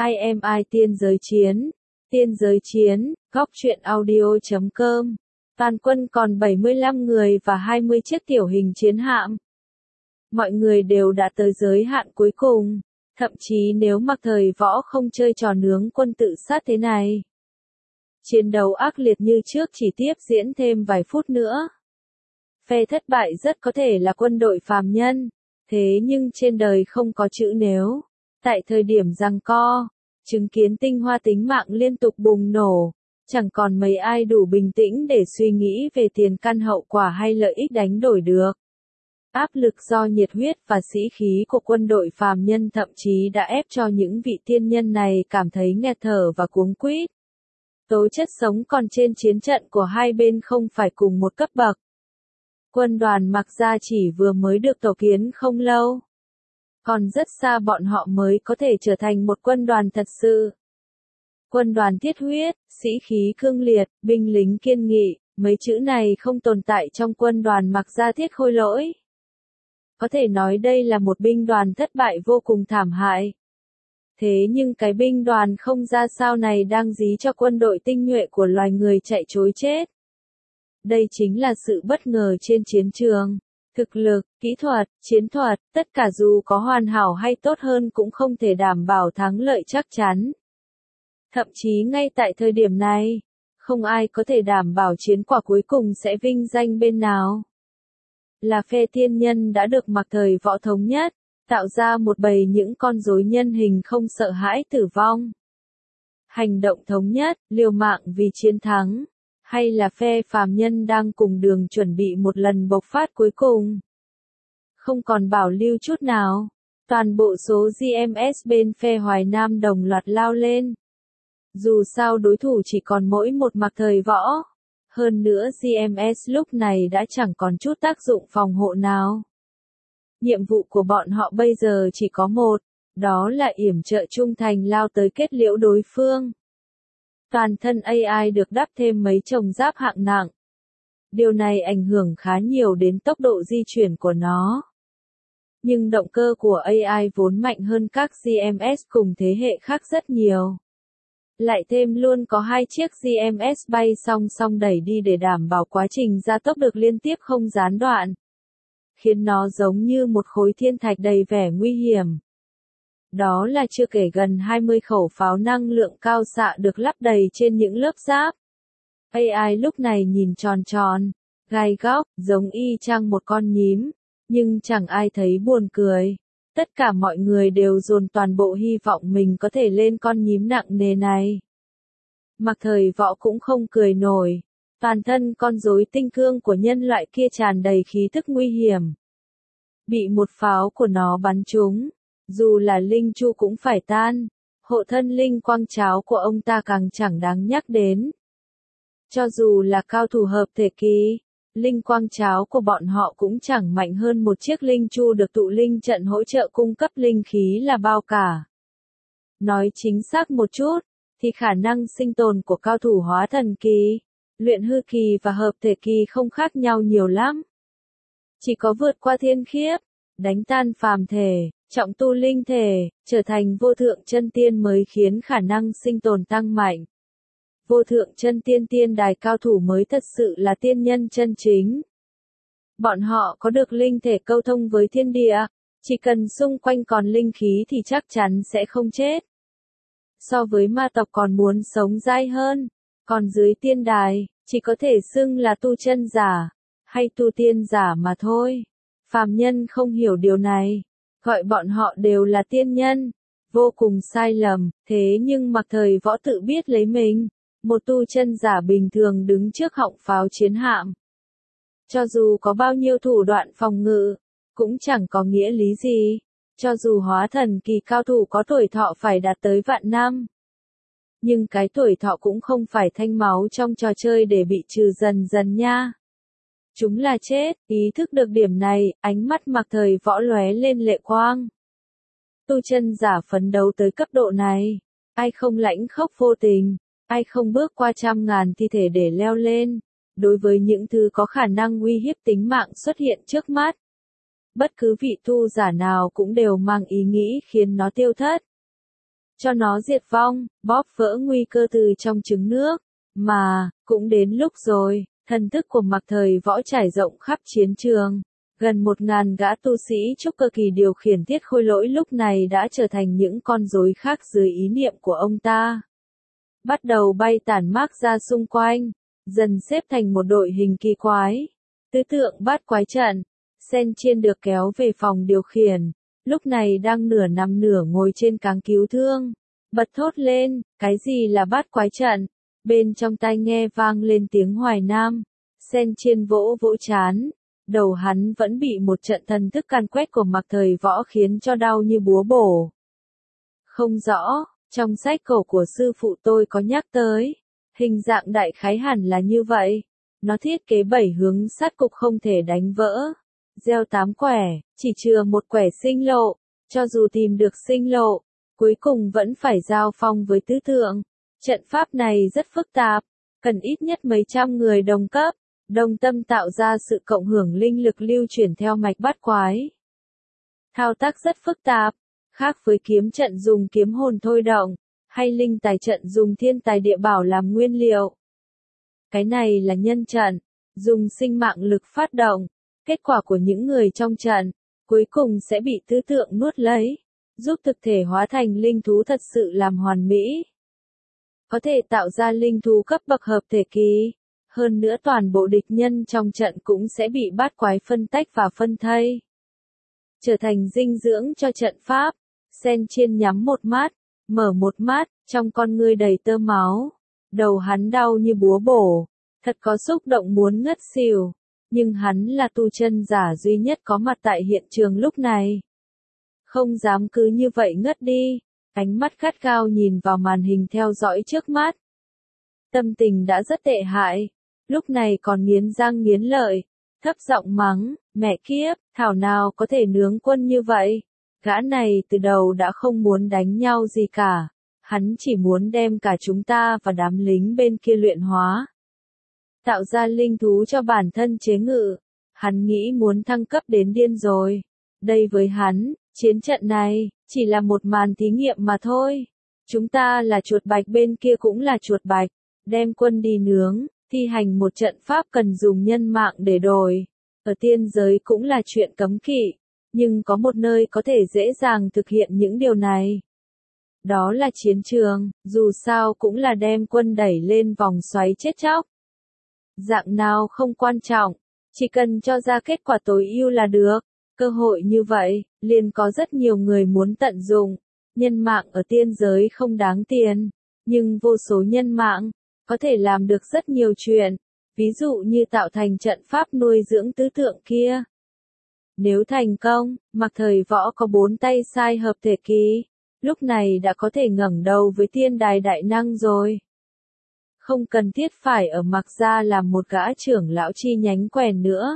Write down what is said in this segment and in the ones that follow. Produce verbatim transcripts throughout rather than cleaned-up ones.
I am I tiên giới chiến. Tiên giới chiến, góc truyện audio chấm com. Toàn quân còn bảy mươi lăm người và hai mươi chiếc tiểu hình chiến hạm. Mọi người đều đã tới giới hạn cuối cùng. Thậm chí nếu Mạc Thời Võ không chơi trò nướng quân tự sát thế này. Chiến đấu ác liệt như trước chỉ tiếp diễn thêm vài phút nữa. Phe thất bại rất có thể là quân đội phàm nhân. Thế nhưng trên đời không có chữ nếu. Tại thời điểm giằng co, chứng kiến tinh hoa tính mạng liên tục bùng nổ, chẳng còn mấy ai đủ bình tĩnh để suy nghĩ về tiền căn hậu quả hay lợi ích đánh đổi được. Áp lực do nhiệt huyết và sĩ khí của quân đội phàm nhân thậm chí đã ép cho những vị tiên nhân này cảm thấy nghẹt thở và cuống quýt. Tố chất sống còn trên chiến trận của hai bên không phải cùng một cấp bậc. Quân đoàn Mạc Gia chỉ vừa mới được tổ kiến không lâu. Còn rất xa bọn họ mới có thể trở thành một quân đoàn thật sự. Quân đoàn thiết huyết, sĩ khí cương liệt, binh lính kiên nghị, mấy chữ này không tồn tại trong quân đoàn Mạc Gia Thiết Khôi Lỗi. Có thể nói đây là một binh đoàn thất bại vô cùng thảm hại. Thế nhưng cái binh đoàn không ra sao này đang dí cho quân đội tinh nhuệ của loài người chạy trối chết. Đây chính là sự bất ngờ trên chiến trường. Thực lực, kỹ thuật, chiến thuật, tất cả dù có hoàn hảo hay tốt hơn cũng không thể đảm bảo thắng lợi chắc chắn. Thậm chí ngay tại thời điểm này, không ai có thể đảm bảo chiến quả cuối cùng sẽ vinh danh bên nào. Là phe tiên nhân đã được Mạc Thời Võ thống nhất, tạo ra một bầy những con rối nhân hình không sợ hãi tử vong. Hành động thống nhất, liều mạng vì chiến thắng. Hay là phe phàm nhân đang cùng đường chuẩn bị một lần bộc phát cuối cùng. Không còn bảo lưu chút nào. Toàn bộ số giê em ét bên phe Hoài Nam đồng loạt lao lên. Dù sao đối thủ chỉ còn mỗi một Mạc Thời Võ. Hơn nữa giê em ét lúc này đã chẳng còn chút tác dụng phòng hộ nào. Nhiệm vụ của bọn họ bây giờ chỉ có một. Đó là yểm trợ trung thành lao tới kết liễu đối phương. Toàn thân a i được đắp thêm mấy chồng giáp hạng nặng. Điều này ảnh hưởng khá nhiều đến tốc độ di chuyển của nó. Nhưng động cơ của a i vốn mạnh hơn các giê em ét cùng thế hệ khác rất nhiều. Lại thêm luôn có hai chiếc giê em ét bay song song đẩy đi để đảm bảo quá trình gia tốc được liên tiếp không gián đoạn. Khiến nó giống như một khối thiên thạch đầy vẻ nguy hiểm. Đó là chưa kể gần hai mươi khẩu pháo năng lượng cao xạ được lắp đầy trên những lớp giáp. a i lúc này nhìn tròn tròn, gai góc, giống y chang một con nhím, nhưng chẳng ai thấy buồn cười. Tất cả mọi người đều dồn toàn bộ hy vọng mình có thể lên con nhím nặng nề này. Mạc Thời Võ cũng không cười nổi, toàn thân con rối tinh cương của nhân loại kia tràn đầy khí tức nguy hiểm. Bị một pháo của nó bắn trúng. Dù là linh chu cũng phải tan, hộ thân linh quang cháo của ông ta càng chẳng đáng nhắc đến. Cho dù là cao thủ hợp thể kỳ, linh quang cháo của bọn họ cũng chẳng mạnh hơn một chiếc linh chu được tụ linh trận hỗ trợ cung cấp linh khí là bao cả. Nói chính xác một chút, thì khả năng sinh tồn của cao thủ hóa thần kỳ, luyện hư kỳ và hợp thể kỳ không khác nhau nhiều lắm. Chỉ có vượt qua thiên khiếp, đánh tan phàm thể, trọng tu linh thể, trở thành vô thượng chân tiên mới khiến khả năng sinh tồn tăng mạnh. Vô thượng chân tiên tiên đài cao thủ mới thật sự là tiên nhân chân chính. Bọn họ có được linh thể câu thông với thiên địa, chỉ cần xung quanh còn linh khí thì chắc chắn sẽ không chết. So với ma tộc còn muốn sống dai hơn, còn dưới tiên đài, chỉ có thể xưng là tu chân giả, hay tu tiên giả mà thôi. Phàm nhân không hiểu điều này. Gọi bọn họ đều là tiên nhân, vô cùng sai lầm, thế nhưng Mạc Thời Võ tự biết lấy mình, một tu chân giả bình thường đứng trước họng pháo chiến hạm. Cho dù có bao nhiêu thủ đoạn phòng ngự, cũng chẳng có nghĩa lý gì, cho dù hóa thần kỳ cao thủ có tuổi thọ phải đạt tới vạn năm. Nhưng cái tuổi thọ cũng không phải thanh máu trong trò chơi để bị trừ dần dần nha. Chúng là chết, ý thức được điểm này, ánh mắt Mạc Thời Võ lóe lên lệ quang. Tu chân giả phấn đấu tới cấp độ này, ai không lãnh khốc vô tình, ai không bước qua trăm ngàn thi thể để leo lên, đối với những thứ có khả năng uy hiếp tính mạng xuất hiện trước mắt. Bất cứ vị tu giả nào cũng đều mang ý nghĩ khiến nó tiêu thất. cho nó diệt vong, bóp vỡ nguy cơ từ trong trứng nước. Mà, cũng đến lúc rồi, thần thức của Mạc Thời Võ trải rộng khắp chiến trường. Gần một ngàn gã tu sĩ trúc cơ kỳ điều khiển thiết khôi lỗi lúc này đã trở thành những con rối khác dưới ý niệm của ông ta. Bắt đầu bay tản mác ra xung quanh, dần xếp thành một đội hình kỳ quái. Tứ tượng bát quái trận, Sen Chiên được kéo về phòng điều khiển, lúc này đang nửa nằm nửa ngồi trên cáng cứu thương. Bật thốt lên, cái gì là bát quái trận? Bên trong tai nghe vang lên tiếng Hoài Nam. Sen Chiên vỗ vỗ chán, đầu hắn vẫn bị một trận thần thức càn quét của Mạc Thời Võ khiến cho đau như búa bổ. Không rõ, trong sách cổ của sư phụ tôi có nhắc tới, hình dạng đại khái hẳn là như vậy. Nó thiết kế bảy hướng sát cục không thể đánh vỡ. Gieo tám quẻ, chỉ chừa một quẻ sinh lộ, cho dù tìm được sinh lộ, cuối cùng vẫn phải giao phong với tứ tượng. Trận pháp này rất phức tạp, cần ít nhất mấy trăm người đồng cấp, đồng tâm tạo ra sự cộng hưởng linh lực lưu chuyển theo mạch bát quái. Thao tác rất phức tạp, khác với kiếm trận dùng kiếm hồn thôi động, hay linh tài trận dùng thiên tài địa bảo làm nguyên liệu. Cái này là nhân trận, dùng sinh mạng lực phát động, kết quả của những người trong trận, cuối cùng sẽ bị tứ tượng nuốt lấy, giúp thực thể hóa thành linh thú thật sự làm hoàn mỹ. Có thể tạo ra linh thú cấp bậc hợp thể kỳ, hơn nữa toàn bộ địch nhân trong trận cũng sẽ bị bát quái phân tách và phân thây. Trở thành dinh dưỡng cho trận pháp, Sen Chiên nhắm một mắt, mở một mắt, trong con ngươi đầy tơ máu. Đầu hắn đau như búa bổ, thật có xúc động muốn ngất xỉu, nhưng hắn là tu chân giả duy nhất có mặt tại hiện trường lúc này. Không dám cứ như vậy ngất đi, ánh mắt gắt gao nhìn vào màn hình theo dõi trước mắt. Tâm tình đã rất tệ hại, lúc này còn nghiến răng nghiến lợi, thấp giọng mắng, mẹ kiếp, thảo nào có thể nướng quân như vậy. Gã này từ đầu đã không muốn đánh nhau gì cả, hắn chỉ muốn đem cả chúng ta và đám lính bên kia luyện hóa. Tạo ra linh thú cho bản thân chế ngự, hắn nghĩ muốn thăng cấp đến điên rồi. Đây với hắn, chiến trận này, chỉ là một màn thí nghiệm mà thôi. Chúng ta là chuột bạch bên kia cũng là chuột bạch, đem quân đi nướng, thi hành một trận pháp cần dùng nhân mạng để đổi. Ở tiên giới cũng là chuyện cấm kỵ, nhưng có một nơi có thể dễ dàng thực hiện những điều này. Đó là chiến trường, dù sao cũng là đem quân đẩy lên vòng xoáy chết chóc. Dạng nào không quan trọng, chỉ cần cho ra kết quả tối ưu là được. Cơ hội như vậy, liền có rất nhiều người muốn tận dụng. Nhân mạng ở tiên giới không đáng tiền, nhưng vô số nhân mạng, có thể làm được rất nhiều chuyện. Ví dụ như tạo thành trận pháp nuôi dưỡng tứ tượng kia. Nếu thành công, Mạc Thời Võ có bốn tay sai hợp thể kỳ, lúc này đã có thể ngẩng đầu với tiên đài đại năng rồi. Không cần thiết phải ở Mạc gia làm một gã trưởng lão chi nhánh quèn nữa.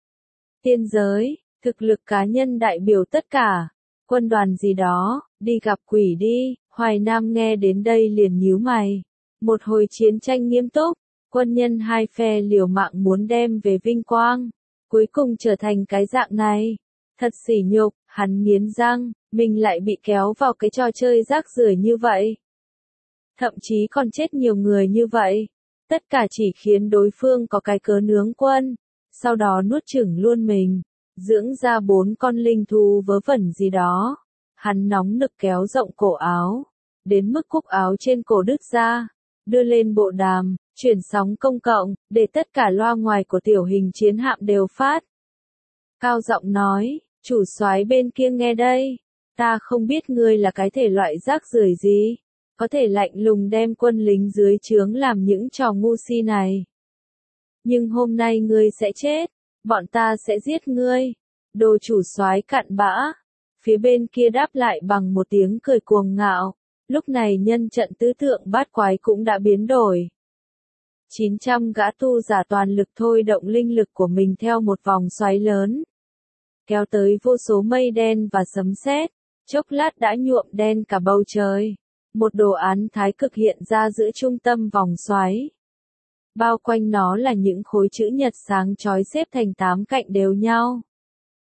Tiên giới, thực lực cá nhân đại biểu tất cả, quân đoàn gì đó, đi gặp quỷ đi. Hoài Nam nghe đến đây liền nhíu mày. Một hồi chiến tranh nghiêm túc, quân nhân hai phe liều mạng muốn đem về vinh quang, cuối cùng trở thành cái dạng này. Thật sỉ nhục, hắn nghiến răng, mình lại bị kéo vào cái trò chơi rác rưởi như vậy. Thậm chí còn chết nhiều người như vậy. Tất cả chỉ khiến đối phương có cái cớ nướng quân, sau đó nuốt chửng luôn mình, dưỡng ra bốn con linh thú vớ vẩn gì đó. Hắn nóng nực kéo rộng cổ áo, đến mức cúc áo trên cổ đứt ra, đưa lên bộ đàm, chuyển sóng công cộng, để tất cả loa ngoài của tiểu hình chiến hạm đều phát. Cao giọng nói, chủ soái bên kia nghe đây, ta không biết ngươi là cái thể loại rác rưởi gì, có thể lạnh lùng đem quân lính dưới trướng làm những trò ngu si này. Nhưng hôm nay ngươi sẽ chết, bọn ta sẽ giết ngươi. Đồ chủ soái cặn bã. Phía bên kia đáp lại bằng một tiếng cười cuồng ngạo. Lúc này nhân trận tứ tượng bát quái cũng đã biến đổi. chín trăm gã tu giả toàn lực thôi động linh lực của mình theo một vòng xoáy lớn. Kéo tới vô số mây đen và sấm sét, chốc lát đã nhuộm đen cả bầu trời. Một đồ án thái cực hiện ra giữa trung tâm vòng xoáy. Bao quanh nó là những khối chữ nhật sáng chói xếp thành tám cạnh đều nhau.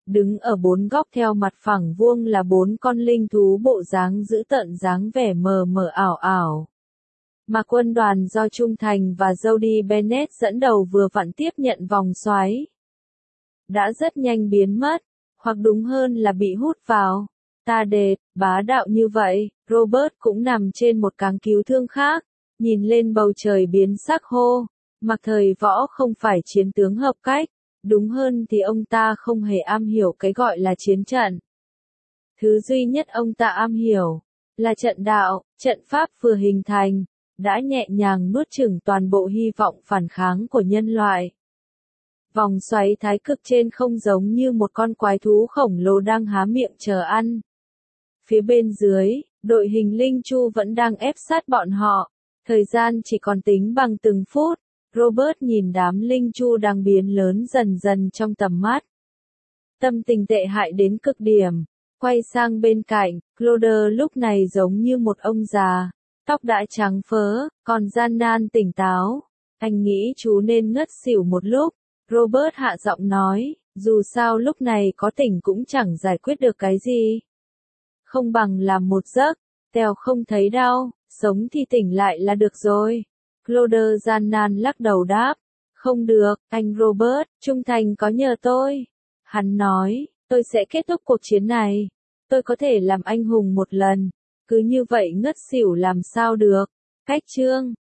Đứng ở bốn góc theo mặt phẳng vuông là bốn con linh thú bộ dáng dữ tợn dáng vẻ mờ mờ ảo ảo. Mà quân đoàn do Trung Thành và Jodie Bennett dẫn đầu vừa vặn tiếp nhận vòng xoáy. Đã rất nhanh biến mất, hoặc đúng hơn là bị hút vào. Ta đệt, bá đạo như vậy, Robert cũng nằm trên một cáng cứu thương khác, nhìn lên bầu trời biến sắc hô. Mặc Thời Võ không phải chiến tướng hợp cách, đúng hơn thì ông ta không hề am hiểu cái gọi là chiến trận. Thứ duy nhất ông ta am hiểu là trận đạo, trận pháp vừa hình thành, đã nhẹ nhàng nuốt chửng toàn bộ hy vọng phản kháng của nhân loại. Vòng xoáy thái cực trên không giống như một con quái thú khổng lồ đang há miệng chờ ăn. Phía bên dưới, đội hình linh chu vẫn đang ép sát bọn họ, thời gian chỉ còn tính bằng từng phút. Robert nhìn đám linh chu đang biến lớn dần dần trong tầm mắt. Tâm tình tệ hại đến cực điểm, quay sang bên cạnh, Claude lúc này giống như một ông già, tóc đã trắng phớ, còn gian nan tỉnh táo. Anh nghĩ chú nên ngất xỉu một lúc. Robert hạ giọng nói, dù sao lúc này có tỉnh cũng chẳng giải quyết được cái gì. Không bằng làm một giấc, Tèo không thấy đau, sống thì tỉnh lại là được rồi. Claude gian nan lắc đầu đáp, không được, anh Robert, Trung Thành có nhờ tôi. Hắn nói, tôi sẽ kết thúc cuộc chiến này. Tôi có thể làm anh hùng một lần, cứ như vậy ngất xỉu làm sao được. Cách chương